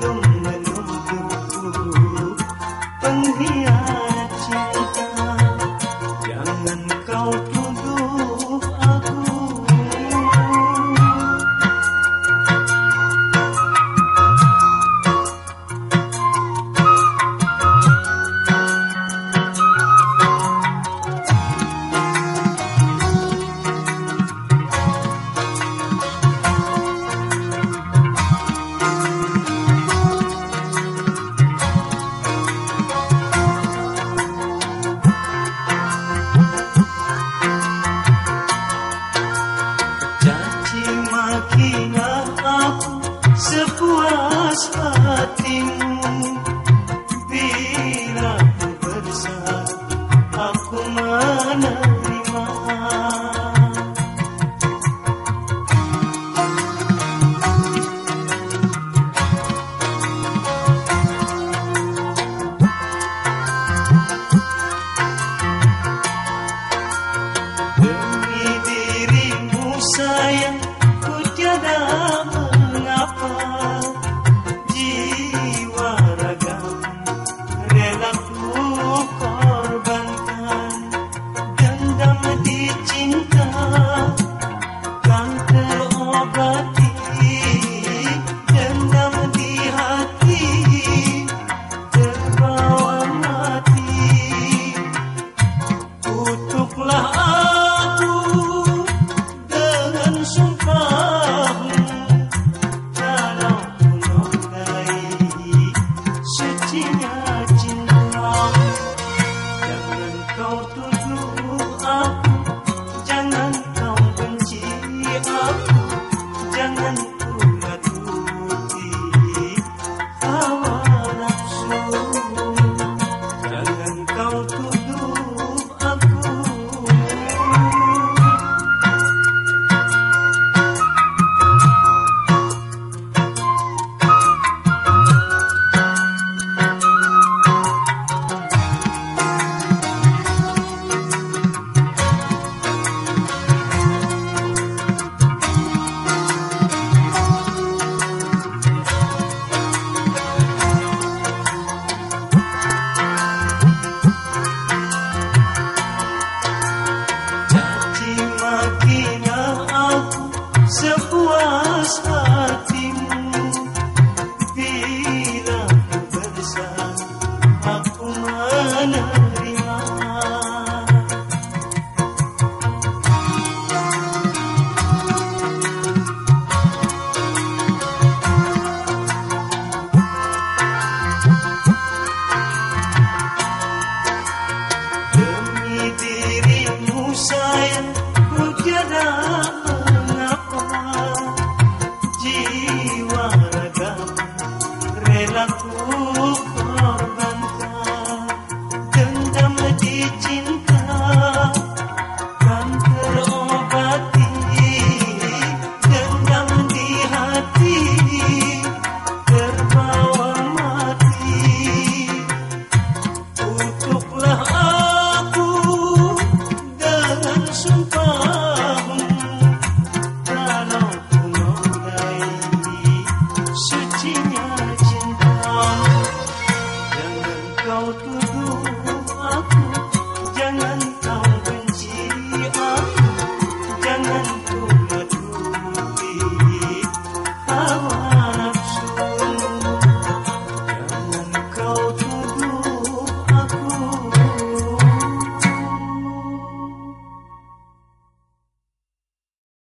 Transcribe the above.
belum menuduhku pengkhianat cinta. Jangan kau tuduh aku. Makilah aku sepuas hatimu. Bila ku bersah, aku menerima. Demi dirimu sayang, tiada mengapa jiwa raga rela ku korbankan. Dendam di cinta kan terobati, dendam di hati terbawa mati. Kutuklah aku dengan sumpah, jangan kau tuduh aku, jangan kau benci aku, jangan pula turuti hawa nafsu. Jangan kau tuduh aku. Makilah aku sepuas hatimu. Bila ku bersah, aku menerima. Demi dirimu sayang, tiada mengapa jiwa raga rela ku